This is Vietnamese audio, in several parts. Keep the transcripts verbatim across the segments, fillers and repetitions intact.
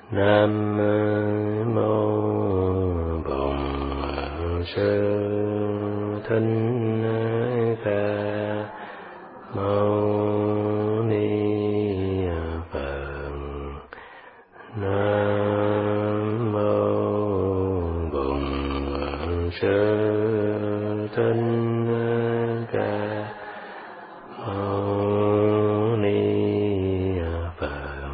Nam mô Bổn Sư Thích Ca Mâu Ni Phật. Nam mô Bổn Sư Thích Ca Mâu Ni Phật.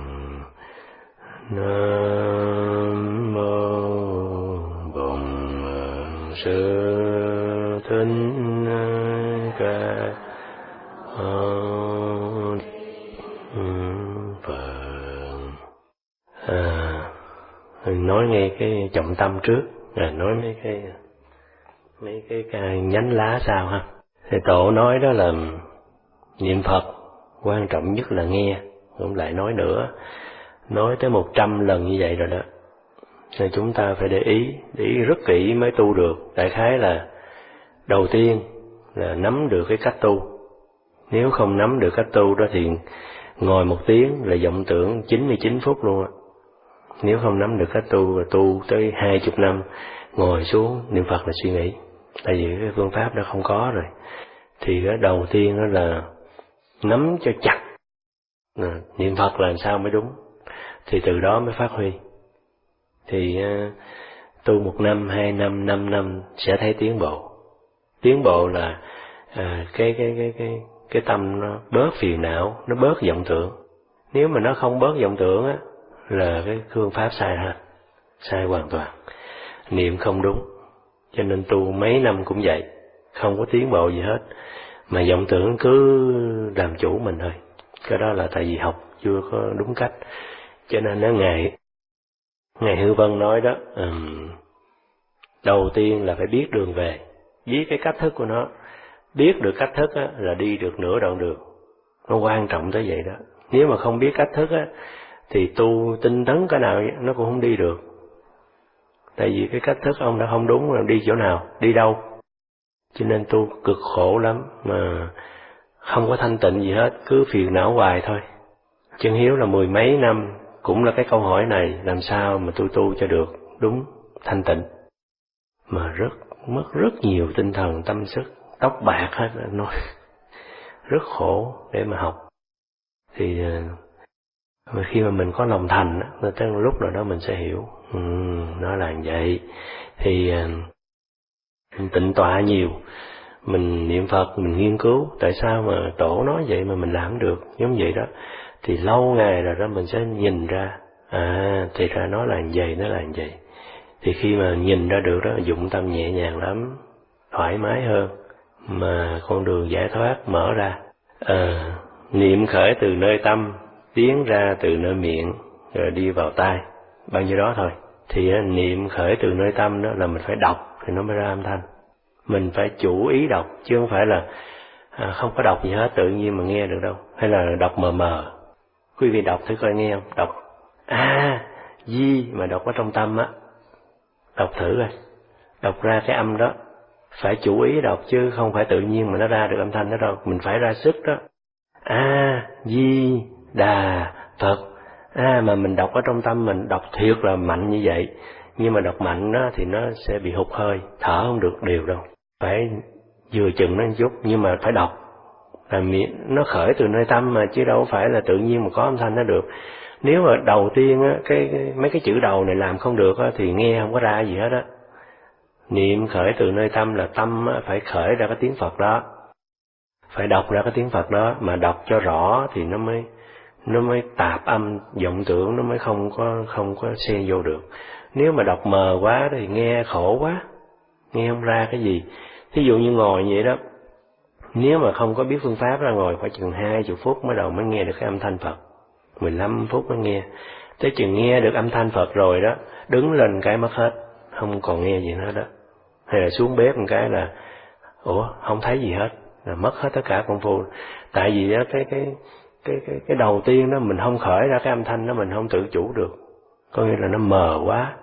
Nam mô Bổn Sư Thích Ca Mâu Ni Phật. À, mình nói nghe cái trọng tâm trước, rồi nói mấy cái mấy cái, cái nhánh lá sau ha. Thì tổ nói đó là niệm Phật quan trọng nhất là nghe, không lại nói nữa. Nói tới một trăm lần như vậy rồi đó, nên chúng ta phải để ý, để ý rất kỹ mới tu được. Đại khái là đầu tiên là nắm được cái cách tu. Nếu không nắm được cách tu đó thì ngồi một tiếng là vọng tưởng chín mươi chín phút luôn á. Nếu không nắm được cách tu là tu tới hai chục năm, ngồi xuống niệm Phật là suy nghĩ. Tại vì cái phương pháp đó không có rồi. Thì cái đầu tiên đó là nắm cho chặt, à, niệm Phật làm sao mới đúng. Thì từ đó mới phát huy. Thì uh, tu một năm, hai năm, năm năm sẽ thấy tiến bộ. Tiến bộ là uh, cái cái cái cái cái tâm nó bớt phiền não, nó bớt vọng tưởng. Nếu mà nó không bớt vọng tưởng á, là cái phương pháp sai hết, sai hoàn toàn. Niệm không đúng, cho nên tu mấy năm cũng vậy, không có tiến bộ gì hết, mà vọng tưởng cứ làm chủ mình thôi. Cái đó là tại vì học chưa có đúng cách. Cho nên nó ngài ngài Hư Vân nói đó, um, đầu tiên là phải biết đường về, biết cái cách thức của nó. Biết được cách thức á, là đi được nửa đoạn đường. Nó quan trọng tới vậy đó. Nếu mà không biết cách thức á, thì tu tinh tấn cái nào nó cũng không đi được. Tại vì cái cách thức ông đã không đúng, rồi đi chỗ nào, đi đâu. Cho nên tu cực khổ lắm, mà không có thanh tịnh gì hết, cứ phiền não hoài thôi. Chân Hiếu là mười mấy năm cũng là cái câu hỏi này, làm sao mà tu tu cho được đúng thanh tịnh. Mà rất mất rất nhiều tinh thần, tâm sức, tóc bạc hết, nói rất khổ để mà học. Thì mà khi mà mình có lòng thành, tới lúc nào đó mình sẽ hiểu, ừ, nó là vậy. Thì mình tịnh tọa nhiều, mình niệm Phật, mình nghiên cứu tại sao mà tổ nói vậy mà mình làm được giống vậy đó. Thì lâu ngày rồi đó mình sẽ nhìn ra, à thì ra nó là vậy, nó là vậy. Thì khi mà nhìn ra được đó, dụng tâm nhẹ nhàng lắm, thoải mái hơn, mà con đường giải thoát mở ra. À, niệm khởi từ nơi tâm, tiến ra từ nơi miệng, rồi đi vào tai, bao nhiêu đó thôi. Thì niệm khởi từ nơi tâm đó là mình phải đọc thì nó mới ra âm thanh. Mình phải chủ ý đọc, chứ không phải là à, không có đọc gì hết tự nhiên mà nghe được đâu. Hay là đọc mờ mờ. Quý vị đọc thử coi nghe không? Đọc A Di mà đọc ở trong tâm á, đọc thử coi, đọc ra cái âm đó. Phải chủ ý đọc chứ không phải tự nhiên mà nó ra được âm thanh đó đâu. Mình phải ra sức đó. A Di Đà Phật. À mà mình đọc ở trong tâm mình đọc thiệt là mạnh như vậy. Nhưng mà đọc mạnh đó thì nó sẽ bị hụt hơi, thở không được đều đâu. Phải vừa chừng nó một chút, nhưng mà phải đọc. Là nó khởi từ nơi tâm mà, chứ đâu phải là tự nhiên mà có âm thanh nó được. Nếu mà đầu tiên á, cái, cái mấy cái chữ đầu này làm không được á, thì nghe không có ra gì hết á. Niệm khởi từ nơi tâm là tâm á, phải khởi ra cái tiếng Phật đó, phải đọc ra cái tiếng Phật đó, mà đọc cho rõ thì nó mới nó mới tạp âm vọng tưởng, nó mới không có không có xen vô được. Nếu mà đọc mờ quá thì nghe khổ quá, nghe không ra cái gì. Thí dụ như ngồi vậy đó, nếu mà không có biết phương pháp ra ngồi khoảng chừng hai mươi phút mới đầu mới nghe được cái âm thanh Phật, mười lăm phút mới nghe. Tới chừng nghe được âm thanh Phật rồi đó, đứng lên cái mất hết, không còn nghe gì nữa đó. Hay là xuống bếp một cái là ủa không thấy gì hết, là mất hết tất cả công phu. Tại vì đó cái cái cái cái cái đầu tiên đó mình không khởi ra cái âm thanh đó, mình không tự chủ được, có nghĩa là nó mờ quá,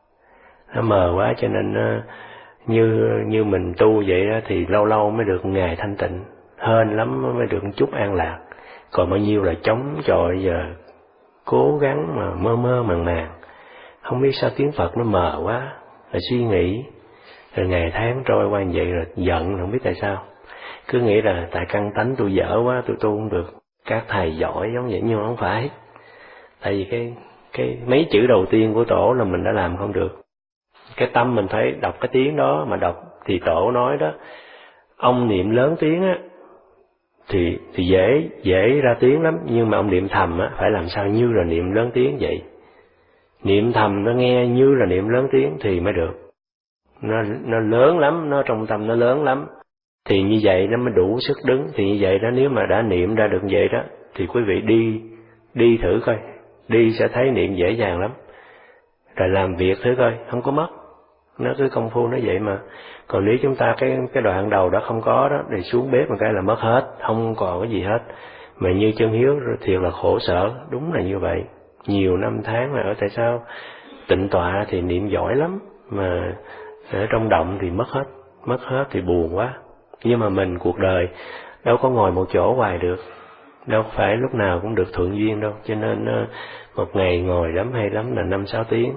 nó mờ quá cho nên nó, như như mình tu vậy đó thì lâu lâu mới được ngày thanh tịnh, hên lắm mới được một chút an lạc. Còn bao nhiêu là chống chọi giờ cố gắng mà mơ mơ màng màng, không biết sao tiếng Phật nó mờ quá, rồi suy nghĩ, rồi ngày tháng trôi qua như vậy rồi giận, không biết tại sao, cứ nghĩ là tại căn tánh tôi dở quá, tôi tu không được các thầy giỏi giống vậy, nhưng mà không phải. Tại vì cái cái mấy chữ đầu tiên của tổ là mình đã làm không được. Cái tâm mình phải đọc cái tiếng đó, mà đọc thì tổ nói đó, ông niệm lớn tiếng á thì thì dễ dễ ra tiếng lắm, nhưng mà ông niệm thầm á phải làm sao như là niệm lớn tiếng vậy. Niệm thầm nó nghe như là niệm lớn tiếng thì mới được. Nó nó lớn lắm, nó trong tâm nó lớn lắm. Thì như vậy nó mới đủ sức đứng. Thì như vậy đó, nếu mà đã niệm ra được vậy đó thì quý vị đi đi thử coi, đi sẽ thấy niệm dễ dàng lắm. Rồi làm việc thử coi, không có mất. Nó cứ công phu nó vậy mà. Còn nếu chúng ta cái cái đoạn đầu đó không có đó, thì xuống bếp một cái là mất hết, không còn cái gì hết. Mà như Chân Hiếu thiệt là khổ sở, đúng là như vậy. Nhiều năm tháng là ở tại sao tịnh tọa thì niệm giỏi lắm, mà ở trong động thì mất hết, mất hết thì buồn quá. Nhưng mà mình cuộc đời đâu có ngồi một chỗ hoài được, đâu phải lúc nào cũng được thuận duyên đâu, cho nên một ngày ngồi lắm hay lắm là năm sáu tiếng,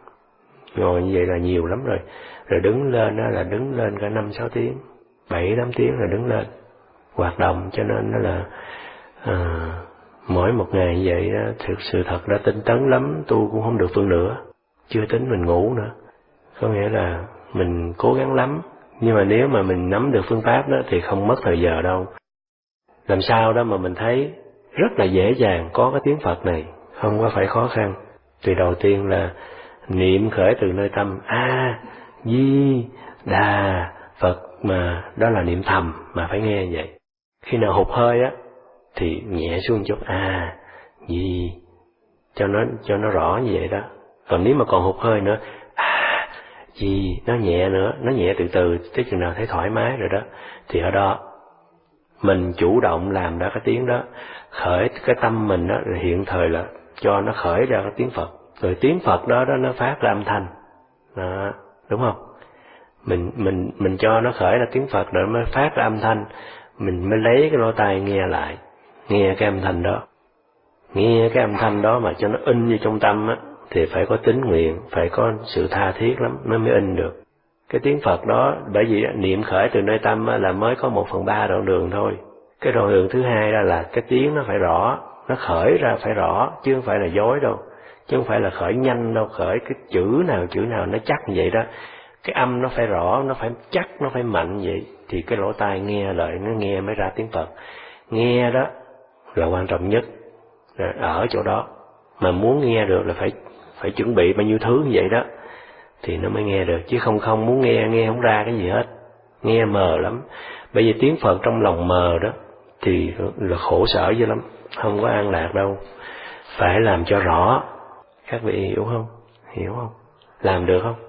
ngồi như vậy là nhiều lắm rồi. Rồi đứng lên đó là đứng lên cả năm sáu tiếng, bảy tám tiếng là đứng lên hoạt động. Cho nên đó là à, mỗi một ngày như vậy đó, thực sự thật ra tinh tấn lắm, tu cũng không được phân nửa, chưa tính mình ngủ nữa. Có nghĩa là mình cố gắng lắm, nhưng mà nếu mà mình nắm được phương pháp đó thì không mất thời giờ đâu. Làm sao đó mà mình thấy rất là dễ dàng có cái tiếng Phật này, không có phải khó khăn. Thì đầu tiên là niệm khởi từ nơi tâm, A Di Đà Phật, mà đó là niệm thầm mà phải nghe vậy. Khi nào hụt hơi á thì nhẹ xuống chút, A Di, cho nó cho nó rõ như vậy đó. Còn nếu mà còn hụt hơi nữa, A Di, nó nhẹ nữa, nó nhẹ từ từ tới chừng nào thấy thoải mái rồi đó, thì ở đó mình chủ động làm ra cái tiếng đó, khởi cái tâm mình đó, rồi hiện thời là cho nó khởi ra cái tiếng Phật. Rồi tiếng Phật đó đó nó phát ra âm thanh đó, đúng không? Mình mình mình cho nó khởi ra tiếng Phật rồi mới phát ra âm thanh, mình mới lấy cái lỗ tai nghe lại, nghe cái âm thanh đó, nghe cái âm thanh đó mà cho nó in vô trong tâm á, thì phải có tín nguyện, phải có sự tha thiết lắm nó mới in được cái tiếng Phật đó. Bởi vì niệm khởi từ nơi tâm á, là mới có một phần ba đoạn đường thôi. Cái đoạn đường thứ hai đó là cái tiếng nó phải rõ, nó khởi ra phải rõ, chứ không phải là dối đâu, chứ không phải là khởi nhanh đâu, khởi cái chữ nào chữ nào nó chắc như vậy đó. Cái âm nó phải rõ, nó phải chắc, nó phải mạnh vậy thì cái lỗ tai nghe lời nó nghe mới ra tiếng Phật. Nghe đó là quan trọng nhất ở chỗ đó. Mà muốn nghe được là phải phải chuẩn bị bao nhiêu thứ như vậy đó thì nó mới nghe được, chứ không không muốn nghe nghe không ra cái gì hết, nghe mờ lắm. Bởi vì tiếng Phật trong lòng mờ đó thì là khổ sở dữ lắm, không có an lạc đâu. Phải làm cho rõ. Các vị hiểu không? Hiểu không? Làm được không?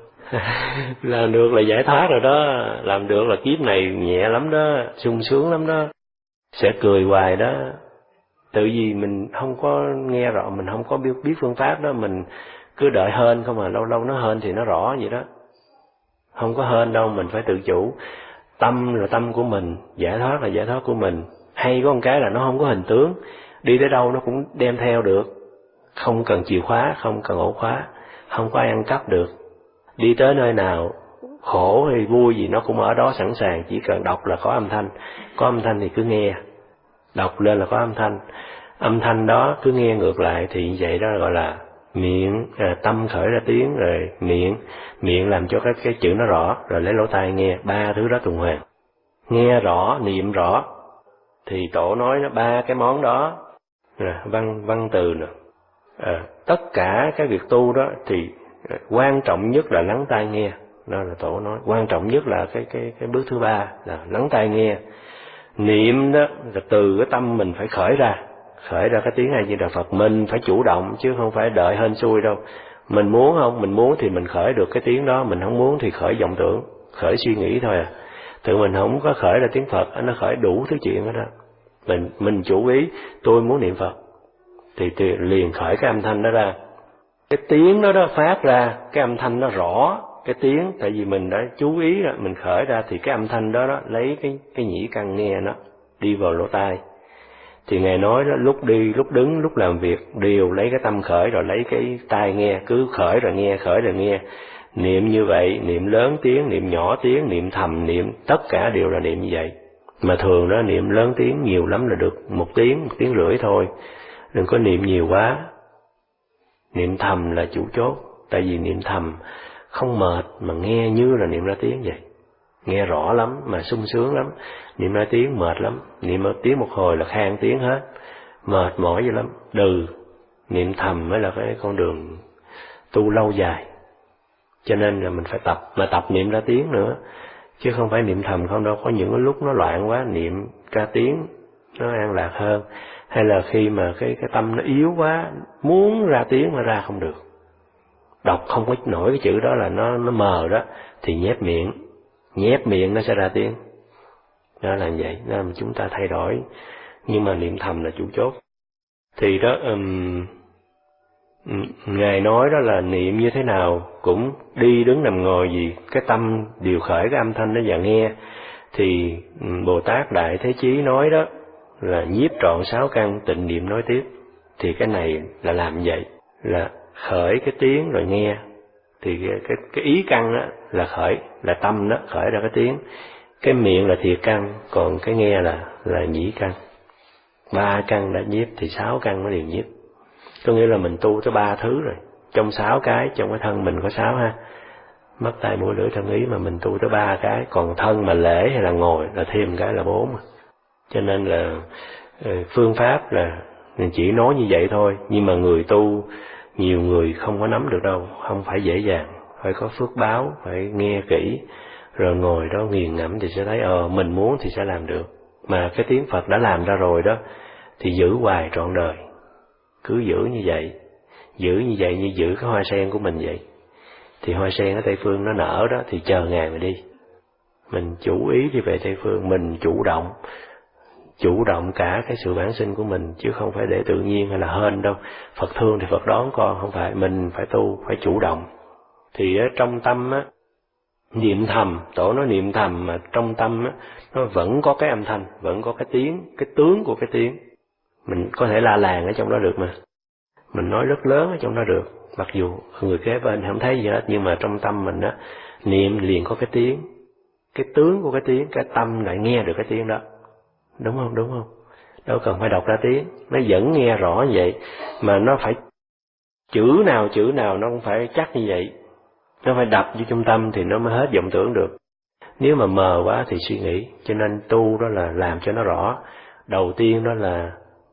Làm được là giải thoát rồi đó. Làm được là kiếp này nhẹ lắm đó, sung sướng lắm đó, sẽ cười hoài đó. Tự vì mình không có nghe rõ, mình không có biết, biết phương pháp đó, mình cứ đợi hên không mà, lâu lâu nó hên thì nó rõ vậy đó. Không có hên đâu, mình phải tự chủ. Tâm là tâm của mình, giải thoát là giải thoát của mình. Hay có một cái là nó không có hình tướng, đi tới đâu nó cũng đem theo được, không cần chìa khóa, không cần ổ khóa, không có ai ăn cắp được. Đi tới nơi nào khổ hay vui gì nó cũng ở đó sẵn sàng, chỉ cần đọc là có âm thanh. Có âm thanh thì cứ nghe, đọc lên là có âm thanh. Âm thanh đó cứ nghe ngược lại thì vậy đó gọi là miệng, à, tâm khởi ra tiếng, rồi miệng, miệng làm cho cái cái chữ nó rõ, rồi lấy lỗ tai nghe, ba thứ đó tuần hoàn. Nghe rõ, niệm rõ, thì tổ nói nó ba cái món đó, à, văn văn từ nè, à, tất cả cái việc tu đó thì quan trọng nhất là lắng tai nghe. Đó là tổ nói quan trọng nhất là cái cái cái bước thứ ba là lắng tai nghe. Niệm đó là từ cái tâm mình phải khởi ra, khởi ra cái tiếng A Di Đà Phật. Mình phải chủ động chứ không phải đợi hên xui đâu. Mình muốn không, mình muốn thì mình khởi được cái tiếng đó, mình không muốn thì khởi vọng tưởng, khởi suy nghĩ thôi à. Tự mình không có khởi ra tiếng Phật, nó khởi đủ thứ chuyện đó đó. Mình mình chủ ý tôi muốn niệm Phật thì, thì liền khởi cái âm thanh đó ra. Cái tiếng đó đó phát ra, cái âm thanh nó rõ, cái tiếng, tại vì mình đã chú ý rồi, mình khởi ra thì cái âm thanh đó đó lấy cái cái nhĩ căn nghe nó đi vào lỗ tai. Thì Ngài nói đó, lúc đi, lúc đứng, lúc làm việc đều lấy cái tâm khởi, rồi lấy cái tai nghe, cứ khởi rồi nghe, khởi rồi nghe. Niệm như vậy, niệm lớn tiếng, niệm nhỏ tiếng, niệm thầm, niệm tất cả đều là niệm như vậy. Mà thường đó niệm lớn tiếng nhiều lắm là được một tiếng, một tiếng rưỡi thôi. Đừng có niệm nhiều quá. Niệm thầm là chủ chốt. Tại vì niệm thầm không mệt mà nghe như là niệm ra tiếng vậy. Nghe rõ lắm mà sung sướng lắm. Niệm ra tiếng mệt lắm. Niệm một tiếng một hồi là khang tiếng hết. Mệt mỏi vậy lắm. Đừ. Niệm thầm mới là cái con đường tu lâu dài. Cho nên là mình phải tập. Mà tập niệm ra tiếng nữa. Chứ không phải niệm thầm không đâu. Có những cái lúc nó loạn quá, niệm ra tiếng nó an lạc hơn. Hay là khi mà cái cái tâm nó yếu quá, muốn ra tiếng mà ra không được. Đọc không có nổi cái chữ đó là nó nó mờ đó, thì nhép miệng. Nhép miệng nó sẽ ra tiếng. Đó là vậy, đó là chúng ta thay đổi. Nhưng mà niệm thầm là chủ chốt. Thì đó, um, Ngài nói đó là niệm như thế nào cũng đi đứng nằm ngồi gì, cái tâm điều khởi cái âm thanh đó và nghe. Thì Bồ Tát Đại Thế Chí nói đó là nhiếp trọn sáu căn, tịnh niệm nói tiếp. Thì cái này là làm vậy, là khởi cái tiếng rồi nghe. Thì cái, cái, cái ý căn đó là khởi, là tâm đó, khởi ra cái tiếng. Cái miệng là thiệt căn, còn cái nghe là là nhĩ căn. Ba căn đã nhiếp thì sáu căn nó đều nhiếp. Có nghĩa là mình tu tới ba thứ rồi. Trong sáu cái, trong cái thân mình có sáu ha. Mắt tai mũi lưỡi thân ý mà mình tu tới ba cái. Còn thân mà lễ hay là ngồi là thêm cái là bốn. Cho nên là phương pháp là mình chỉ nói như vậy thôi. Nhưng mà người tu, nhiều người không có nắm được đâu. Không phải dễ dàng. Phải có phước báo, phải nghe kỹ. Rồi ngồi đó nghiền ngẫm thì sẽ thấy ờ mình muốn thì sẽ làm được. Mà cái tiếng Phật đã làm ra rồi đó thì giữ hoài trọn đời. Cứ giữ như vậy. Giữ như vậy như giữ cái hoa sen của mình vậy. Thì hoa sen ở Tây Phương nó nở đó thì chờ ngày mà đi. Mình chủ ý đi về Tây Phương, mình chủ động. Chủ động cả cái sự bản sinh của mình, chứ không phải để tự nhiên hay là hên đâu. Phật thương thì Phật đón con, không phải. Mình phải tu, phải chủ động. Thì ở trong tâm á, niệm thầm, tổ nói niệm thầm mà trong tâm á, nó vẫn có cái âm thanh, vẫn có cái tiếng, cái tướng của cái tiếng. Mình có thể la làng ở trong đó được mà. Mình nói rất lớn ở trong đó được. Mặc dù người kế bên không thấy gì hết, nhưng mà trong tâm mình á, niệm liền có cái tiếng. Cái tướng của cái tiếng, cái tâm lại nghe được cái tiếng đó. Đúng không? Đúng không? Đâu cần phải đọc ra tiếng. Nó vẫn nghe rõ như vậy. Mà nó phải chữ nào chữ nào nó không phải chắc như vậy. Nó phải đập vô trung tâm thì nó mới hết vọng tưởng được. Nếu mà mờ quá thì suy nghĩ. Cho nên tu đó là làm cho nó rõ. Đầu tiên đó là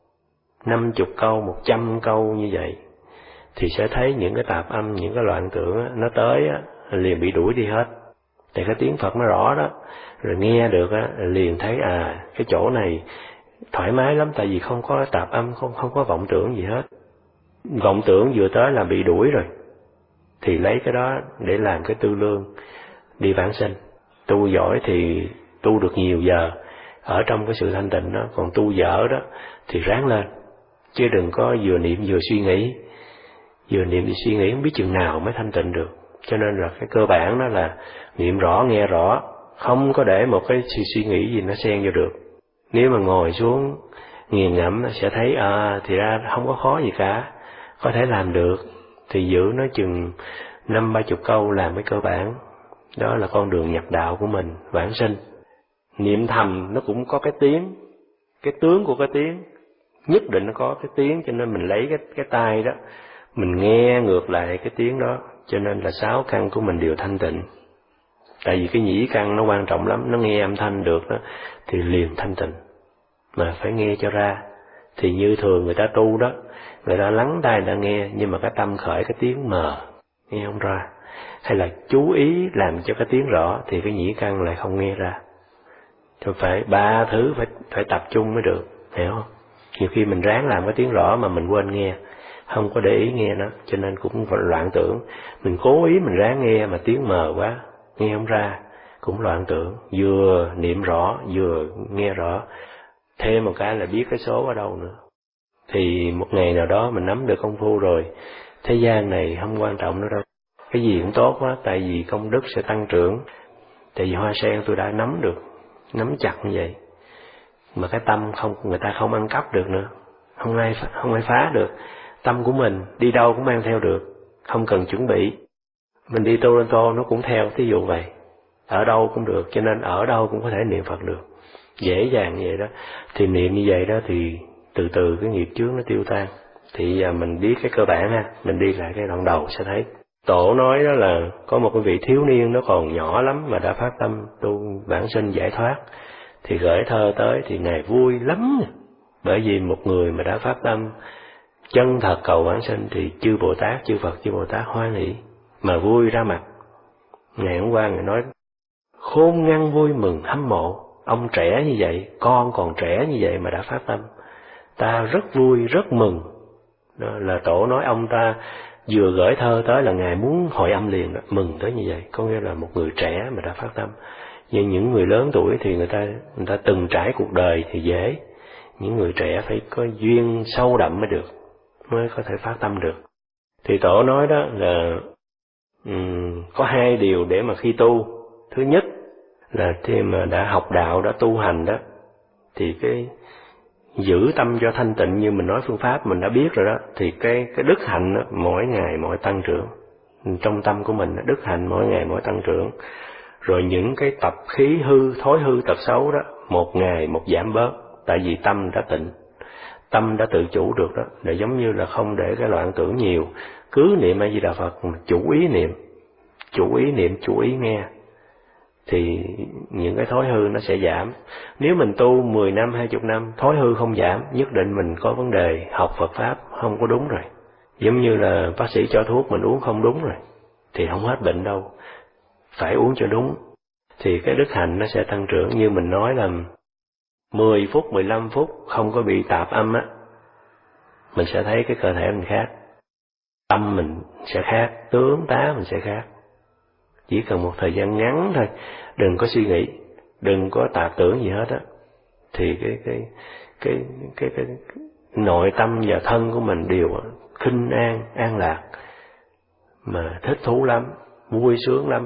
năm chục câu, một trăm câu như vậy. Thì sẽ thấy những cái tạp âm, những cái loạn tưởng nó tới á, liền bị đuổi đi hết. Thì cái tiếng Phật nó rõ đó. Rồi nghe được á, liền thấy à cái chỗ này thoải mái lắm. Tại vì không có tạp âm, không, không có vọng tưởng gì hết. Vọng tưởng vừa tới là bị đuổi rồi. Thì lấy cái đó để làm cái tư lương đi vãng sinh. Tu giỏi thì tu được nhiều giờ ở trong cái sự thanh tịnh đó. Còn tu dở đó thì ráng lên. Chứ đừng có vừa niệm vừa suy nghĩ. Vừa niệm thì suy nghĩ không biết chừng nào mới thanh tịnh được. Cho nên là cái cơ bản đó là niệm rõ, nghe rõ. Không có để một cái suy, suy nghĩ gì nó xen vô được. Nếu mà ngồi xuống nghiền ngẫm sẽ thấy à thì ra không có khó gì cả. Có thể làm được. Thì giữ nó chừng năm ba chục câu làm cái cơ bản. Đó là con đường nhập đạo của mình, vãng sinh. Niệm thầm nó cũng có cái tiếng. Cái tướng của cái tiếng. Nhất định nó có cái tiếng, cho nên mình lấy cái, cái tai đó. Mình nghe ngược lại cái tiếng đó. Cho nên là sáu căn của mình đều thanh tịnh. Tại vì cái nhĩ căn nó quan trọng lắm. Nó nghe âm thanh được đó thì liền thanh tịnh. Mà phải nghe cho ra. Thì như thường người ta tu đó, người ta lắng tai người ta nghe, nhưng mà cái tâm khởi cái tiếng mờ, nghe không ra. Hay là chú ý làm cho cái tiếng rõ thì cái nhĩ căn lại không nghe ra. Thì phải ba thứ phải phải tập trung mới được, hiểu không? Nhiều khi mình ráng làm cái tiếng rõ mà mình quên nghe, không có để ý nghe nó, cho nên cũng loạn tưởng. Mình cố ý mình ráng nghe mà tiếng mờ quá, nghe không ra, cũng loạn tưởng. Vừa niệm rõ, vừa nghe rõ, thêm một cái là biết cái số ở đâu nữa. Thì một ngày nào đó mình nắm được công phu rồi, thế gian này không quan trọng nữa đâu. Cái gì cũng tốt quá, tại vì công đức sẽ tăng trưởng. Tại vì hoa sen tôi đã nắm được, nắm chặt như vậy. mà cái tâm không, người ta không ăn cắp được nữa, không ai không ai phá được. Tâm của mình đi đâu cũng mang theo được, không cần chuẩn bị. Mình đi Toronto nó cũng theo, thí dụ vậy. Ở đâu cũng được, cho nên ở đâu cũng có thể niệm Phật được, dễ dàng như vậy đó. Thì niệm như vậy đó thì từ từ cái nghiệp chướng nó tiêu tan. Thì mình biết cái cơ bản ha, mình đi lại cái đoạn đầu sẽ thấy. Tổ nói đó là có một cái vị thiếu niên nó còn nhỏ lắm mà đã phát tâm tu vãng sinh giải thoát, thì gửi thơ tới thì Ngài vui lắm. Bởi vì một người mà đã phát tâm chân thật cầu vãng sinh thì chư Bồ Tát, chư Phật, chư Bồ Tát hoan hỷ mà vui ra mặt. Ngày hôm qua Ngài nói khôn ngăn vui mừng hâm mộ, ông trẻ như vậy, con còn trẻ như vậy mà đã phát tâm, ta rất vui rất mừng. Đó là Tổ nói ông ta vừa gửi thơ tới là Ngài muốn hội âm liền đó, mừng tới như vậy. Có nghĩa là một người trẻ mà đã phát tâm. Nhưng những người lớn tuổi thì người ta người ta từng trải cuộc đời thì dễ, những người trẻ phải có duyên sâu đậm mới được, mới có thể phát tâm được. Thì Tổ nói đó là um, có hai điều để mà khi tu. Thứ nhất là khi mà đã học đạo, đã tu hành đó, thì cái giữ tâm cho thanh tịnh, như mình nói phương pháp mình đã biết rồi đó, thì cái cái đức hạnh đó, mỗi ngày mỗi tăng trưởng. Trong tâm của mình đức hạnh mỗi ngày mỗi tăng trưởng. Rồi những cái tập khí hư, thói hư tật xấu đó, một ngày một giảm bớt, tại vì tâm đã tịnh, tâm đã tự chủ được đó, để giống như là không để cái loạn tưởng nhiều, cứ niệm A Di Đà Phật, chủ ý niệm, chủ ý niệm, chủ ý nghe, thì những cái thói hư nó sẽ giảm. Nếu mình tu mười năm, hai mươi năm, thói hư không giảm, nhất định mình có vấn đề học Phật Pháp không có đúng rồi. Giống như là bác sĩ cho thuốc mình uống không đúng rồi, thì không hết bệnh đâu, phải uống cho đúng. Thì cái đức hạnh nó sẽ tăng trưởng. Như mình nói là mười phút, mười lăm phút không có bị tạp âm á, mình sẽ thấy cái cơ thể mình khác, tâm mình sẽ khác, tướng tá mình sẽ khác. Chỉ cần một thời gian ngắn thôi, đừng có suy nghĩ, đừng có tạp tưởng gì hết á, thì cái cái cái cái cái, cái nội tâm và thân của mình đều khinh an, an lạc, mà thích thú lắm, vui sướng lắm.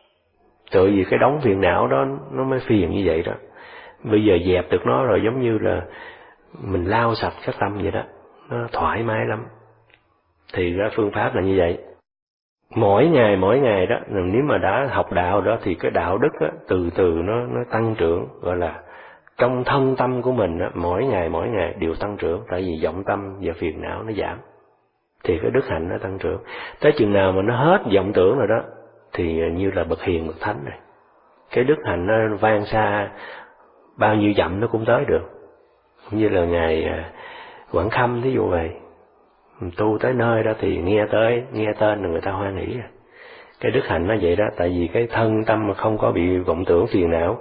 Tự vì cái đống phiền não đó nó mới phiền như vậy đó. Bây giờ dẹp được nó rồi, giống như là mình lau sạch cái tâm vậy đó, nó thoải mái lắm. Thì ra phương pháp là như vậy. Mỗi ngày mỗi ngày đó, nếu mà đã học đạo đó thì cái đạo đức đó, từ từ nó nó tăng trưởng, gọi là trong thân tâm của mình đó, mỗi ngày mỗi ngày đều tăng trưởng, tại vì vọng tâm và phiền não nó giảm, thì cái đức hạnh nó tăng trưởng. Tới chừng nào mà nó hết vọng tưởng rồi đó, thì như là bậc hiền bậc thánh này, cái đức hạnh nó vang xa bao nhiêu dặm nó cũng tới được. Cũng như là ngài Quảng Khâm thí dụ vậy, tu tới nơi đó thì nghe tới, nghe tên là người ta hoan hỷ. Cái đức hạnh nó vậy đó, tại vì cái thân tâm mà không có bị vọng tưởng phiền não.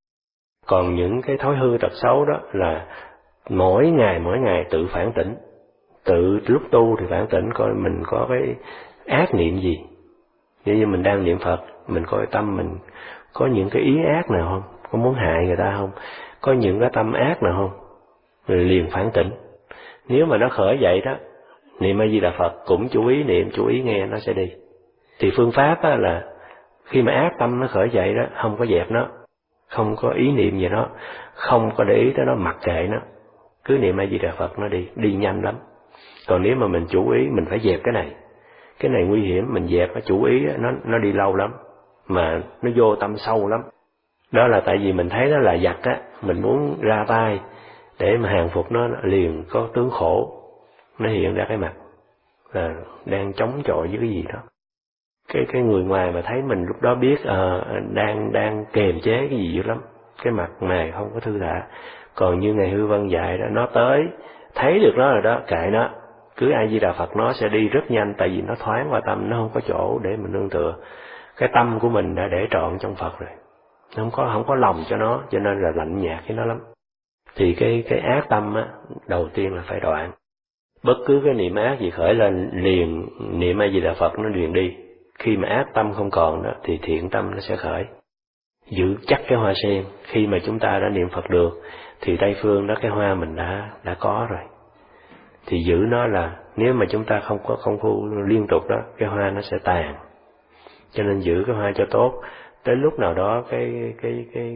Còn những cái thói hư tật xấu đó là mỗi ngày mỗi ngày tự phản tỉnh, tự lúc tu thì phản tỉnh coi mình có cái ác niệm gì. Như mình đang niệm Phật, mình coi tâm mình có những cái ý ác nào không, có muốn hại người ta không, có những cái tâm ác nào không, rồi liền phản tỉnh. Nếu mà nó khởi dậy đó, niệm A Di Đà Phật cũng chú ý niệm, chú ý nghe, nó sẽ đi. Thì phương pháp á là khi mà ác tâm nó khởi dậy đó, không có dẹp nó, không có ý niệm gì nó, không có để ý tới nó, mặc kệ nó, cứ niệm A Di Đà Phật nó đi, đi nhanh lắm. Còn nếu mà mình chú ý, mình phải dẹp cái này, cái này nguy hiểm, mình dẹp nó, chú ý nó nó đi lâu lắm, mà nó vô tâm sâu lắm. Đó là tại vì mình thấy nó là giặc á, mình muốn ra tay để mà hàng phục nó, liền có tướng khổ nó hiện ra cái mặt là đang chống chọi với cái gì đó. Cái cái người ngoài mà thấy mình lúc đó biết à, đang đang kềm chế cái gì dữ lắm, cái mặt này không có thư thả. Còn như ngày Hư Vân dạy đó, nó tới thấy được nó rồi đó, kệ nó, cứ A Di Đà Phật nó sẽ đi rất nhanh, tại vì nó thoáng qua tâm, nó không có chỗ để mình nương tựa. Cái tâm của mình đã để trọn trong Phật rồi, không có không có lòng cho nó, cho nên là lạnh nhạt với nó lắm. Thì cái cái ác tâm á, đầu tiên là phải đoạn. Bất cứ cái niệm ác gì khởi lên liền niệm A Di Đà Phật nó liền đi. Khi mà ác tâm không còn đó thì thiện tâm nó sẽ khởi. Giữ chắc cái hoa sen, khi mà chúng ta đã niệm Phật được thì Tây phương đó cái hoa mình đã đã có rồi. Thì giữ nó, là nếu mà chúng ta không có công phu liên tục đó, cái hoa nó sẽ tàn. Cho nên giữ cái hoa cho tốt. Tới lúc nào đó cái cái cái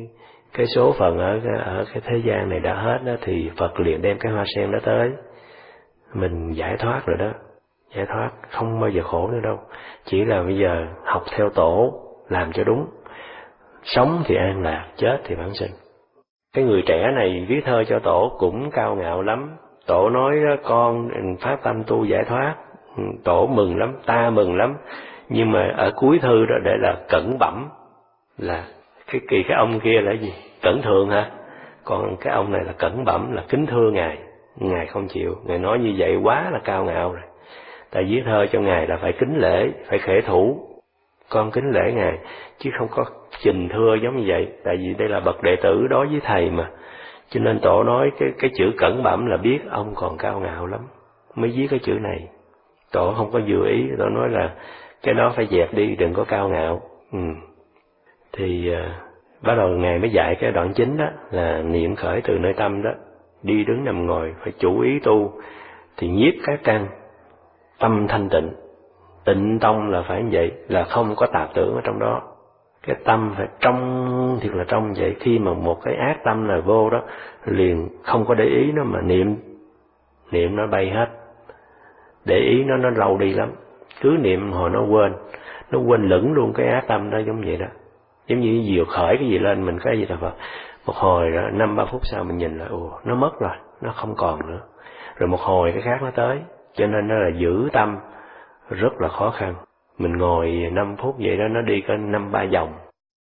cái số phận ở ở cái thế gian này đã hết đó, thì Phật liền đem cái hoa sen đó tới, mình giải thoát rồi đó, giải thoát không bao giờ khổ nữa đâu. Chỉ là bây giờ học theo tổ, làm cho đúng, sống thì an lạc, chết thì vãng sinh. Cái người trẻ này viết thơ cho tổ cũng cao ngạo lắm. Tổ nói đó, con phát tâm tu giải thoát, tổ mừng lắm, ta mừng lắm. Nhưng mà ở cuối thư đó để là cẩn bẩm, là cái kỳ cái ông kia là gì? Cẩn thượng hả? Còn cái ông này là cẩn bẩm, là kính thưa ngài. Ngài không chịu, ngài nói như vậy quá là cao ngạo rồi. Tại viết thơ cho ngài là phải kính lễ, phải khể thủ. Con kính lễ ngài, chứ không có trình thưa giống như vậy. Tại vì đây là bậc đệ tử đối với thầy mà. Cho nên tổ nói cái cái chữ cẩn bẩm là biết ông còn cao ngạo lắm, mới viết cái chữ này. Tổ không có vừa ý, tổ nói là cái đó phải dẹp đi, đừng có cao ngạo. Ừ. Thì uh, bắt đầu ngài mới dạy cái đoạn chính đó là niệm khởi từ nơi tâm đó, đi đứng nằm ngồi phải chủ ý tu, thì nhiếp các căn, tâm thanh tịnh. Tịnh tông là phải như vậy, là không có tạp tưởng ở trong đó. Cái tâm phải trong, thiệt là trong vậy. Khi mà một cái ác tâm là vô đó, liền không có để ý nó mà niệm, niệm nó bay hết. Để ý nó nó lâu đi lắm. Cứ niệm hồi nó quên, nó quên lửng luôn cái ác tâm đó, giống vậy đó. Giống như vừa khởi cái gì lên mình cái gì là Phật. Một hồi đó, năm ba phút sau mình nhìn lại, ồ, nó mất rồi, nó không còn nữa. Rồi một hồi cái khác nó tới. Cho nên nó là giữ tâm rất là khó khăn. Mình ngồi năm phút vậy đó, nó đi có năm ba vòng.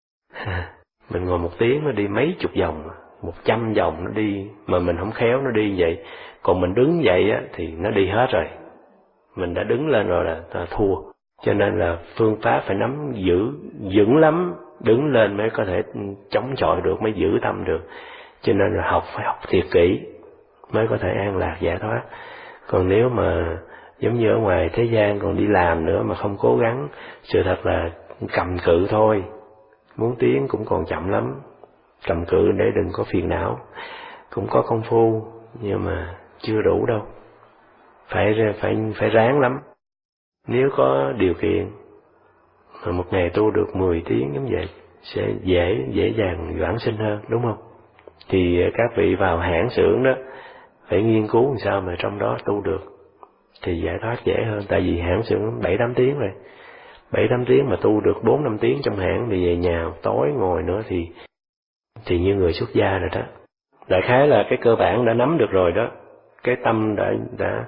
Mình ngồi một tiếng nó đi mấy chục vòng, một trăm vòng nó đi, mà mình không khéo nó đi vậy. Còn mình đứng dậy á, thì nó đi hết rồi. Mình đã đứng lên rồi là ta thua. Cho nên là phương pháp phải nắm giữ vững lắm, đứng lên mới có thể chống chọi được, mới giữ tâm được. Cho nên là học phải học thiệt kỹ mới có thể an lạc giải thoát. Còn nếu mà giống như ở ngoài thế gian còn đi làm nữa mà không cố gắng, sự thật là cầm cự thôi. Muốn tiến cũng còn chậm lắm. Cầm cự để đừng có phiền não. Cũng có công phu nhưng mà chưa đủ đâu. Phải phải phải ráng lắm. Nếu có điều kiện mà một ngày tu được mười tiếng giống vậy sẽ dễ dễ dàng vãng sinh hơn, đúng không? Thì các vị vào hãng xưởng đó phải nghiên cứu làm sao mà trong đó tu được thì giải thoát dễ hơn. Tại vì hãng xưởng bảy tám tiếng rồi, bảy tám tiếng mà tu được bốn năm tiếng trong hãng thì về nhà tối ngồi nữa thì thì như người xuất gia rồi đó. Đại khái là cái cơ bản đã nắm được rồi đó, cái tâm đã đã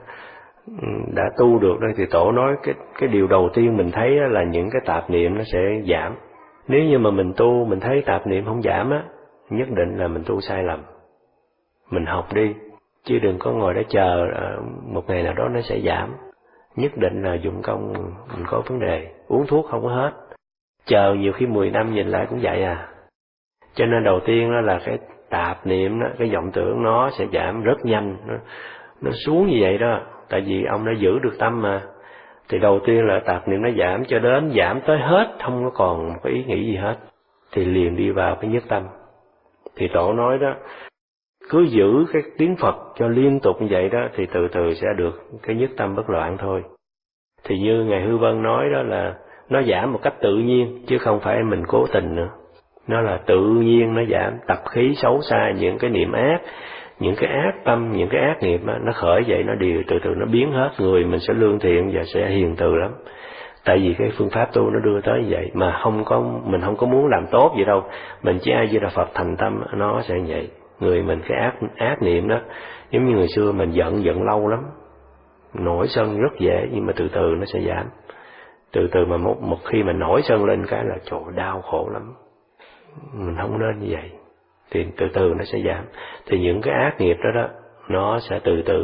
đã tu được đây. Thì tổ nói cái cái điều đầu tiên mình thấy là những cái tạp niệm nó sẽ giảm. Nếu như mà mình tu mình thấy tạp niệm không giảm á, nhất định là mình tu sai lầm. Mình học đi, chứ đừng có ngồi đó chờ một ngày nào đó nó sẽ giảm. Nhất định là dụng công mình có vấn đề, uống thuốc không có hết, chờ nhiều khi mười năm nhìn lại cũng vậy à. Cho nên đầu tiên đó là cái tạp niệm đó, cái vọng tưởng nó sẽ giảm rất nhanh, nó, nó xuống như vậy đó. Tại vì ông đã giữ được tâm mà. Thì đầu tiên là tạp niệm nó giảm cho đến giảm tới hết, không có còn một cái ý nghĩ gì hết, thì liền đi vào cái nhất tâm. Thì tổ nói đó, cứ giữ cái tiếng Phật cho liên tục như vậy đó, thì từ từ sẽ được cái nhất tâm bất loạn thôi. Thì như Ngài Hư Vân nói đó là nó giảm một cách tự nhiên, chứ không phải mình cố tình nữa. Nó là tự nhiên nó giảm, tập khí xấu xa, những cái niệm ác, những cái ác tâm, những cái ác nghiệp đó, nó khởi vậy, nó đều từ từ nó biến hết. Người mình sẽ lương thiện và sẽ hiền từ lắm. Tại vì cái phương pháp tu nó đưa tới vậy, mà không có mình không có muốn làm tốt gì đâu. Mình chỉ ai Di Đà Phật thành tâm, nó sẽ vậy. Người mình cái ác ác niệm đó, giống như người xưa mình giận giận lâu lắm, nổi sân rất dễ, nhưng mà từ từ nó sẽ giảm. Từ từ mà một, một khi mà nổi sân lên cái là trời đau khổ lắm. Mình không nên như vậy. Thì từ từ nó sẽ giảm. Thì những cái ác nghiệp đó đó, nó sẽ từ từ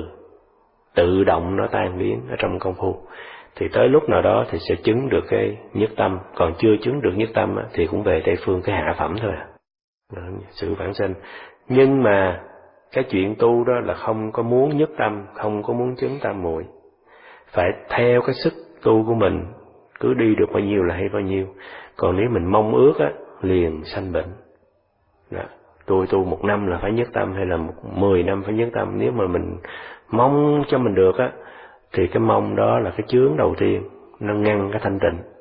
tự động nó tan biến ở trong công phu. Thì tới lúc nào đó thì sẽ chứng được cái nhất tâm. Còn chưa chứng được nhất tâm thì cũng về Tây Phương cái hạ phẩm thôi à. Sự vãng sinh. Nhưng mà cái chuyện tu đó là không có muốn nhất tâm, không có muốn chứng tam muội. Phải theo cái sức tu của mình, cứ đi được bao nhiêu là hay bao nhiêu. Còn nếu mình mong ước á, liền sanh bệnh. Đó. Tôi tu một năm là phải nhất tâm, hay là một mười năm phải nhất tâm. Nếu mà mình mong cho mình được á, thì cái mong đó là cái chướng đầu tiên, nó ngăn cái thanh tịnh.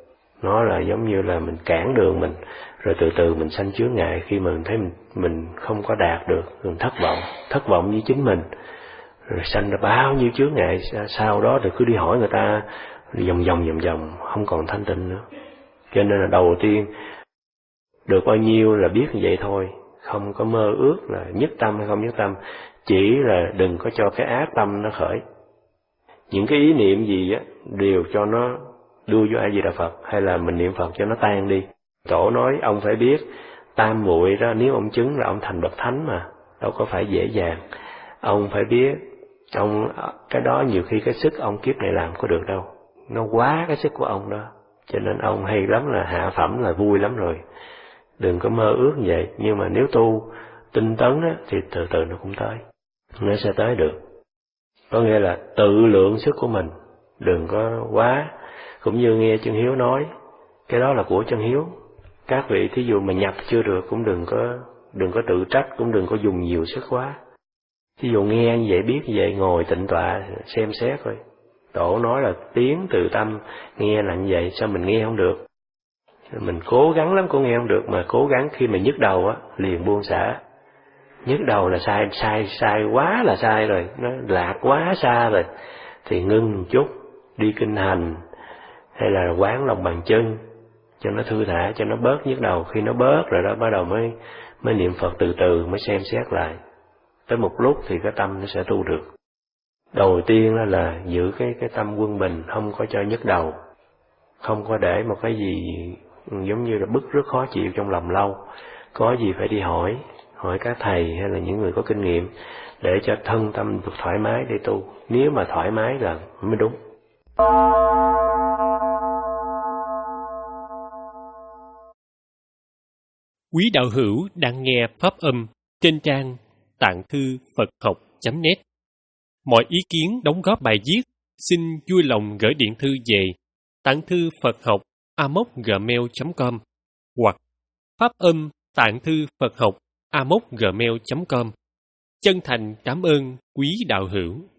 Nó là giống như là mình cản đường mình, rồi từ từ mình sanh chướng ngại. Khi mà mình thấy mình, mình không có đạt được, mình thất vọng, thất vọng với chính mình, rồi sanh ra bao nhiêu chướng ngại. Sau đó thì cứ đi hỏi người ta vòng vòng vòng vòng, không còn thanh tịnh nữa. Cho nên là đầu tiên được bao nhiêu là biết như vậy thôi, không có mơ ước là nhất tâm hay không nhất tâm, chỉ là đừng có cho cái ác tâm nó khởi. Những cái ý niệm gì á đều cho nó đưa vô A Di Đà Phật, hay là mình niệm Phật cho nó tan đi. Tổ nói ông phải biết tam muội đó, nếu ông chứng là ông thành bậc thánh mà, đâu có phải dễ dàng. Ông phải biết ông cái đó nhiều khi cái sức ông kiếp này làm có được đâu, nó quá cái sức của ông đó. Cho nên ông hay lắm là hạ phẩm là vui lắm rồi. Đừng có mơ ước như vậy. Nhưng mà nếu tu tinh tấn á, thì từ từ nó cũng tới, nó sẽ tới được. Có nghĩa là tự lượng sức của mình, đừng có quá. Cũng như nghe chân Hiếu nói, cái đó là của chân Hiếu. Các vị thí dụ mà nhập chưa được cũng đừng có đừng có tự trách, cũng đừng có dùng nhiều sức quá. Thí dụ nghe như vậy, biết như vậy, ngồi tịnh tọa xem xét thôi. Tổ nói là tiếng từ tâm, nghe là như vậy, sao mình nghe không được? Mình cố gắng lắm cũng nghe không được, mà cố gắng khi mà nhức đầu á liền buông xả. Nhức đầu là sai sai sai quá là sai rồi, nó lạc quá xa rồi, thì ngưng một chút, đi kinh hành hay là quán lòng bàn chân cho nó thư thả, cho nó bớt nhức đầu. Khi nó bớt rồi đó bắt đầu mới mới niệm Phật từ từ, mới xem xét lại. Tới một lúc thì cái tâm nó sẽ tu được. Đầu tiên là, là giữ cái cái tâm quân bình, không có cho nhức đầu, không có để một cái gì giống như là bức rất khó chịu trong lòng lâu. Có gì phải đi hỏi, hỏi các thầy hay là những người có kinh nghiệm, để cho thân tâm được thoải mái để tu. Nếu mà thoải mái là mới đúng. Quý đạo hữu đang nghe pháp âm trên trang tạng thư Phật học chấm net. Mọi ý kiến đóng góp bài viết xin vui lòng gửi điện thư về tạng thư Phật học a m o c gmail chấm com hoặc pháp âm tạng thư Phật học a m o c gmail chấm com. Chân thành cảm ơn quý đạo hữu.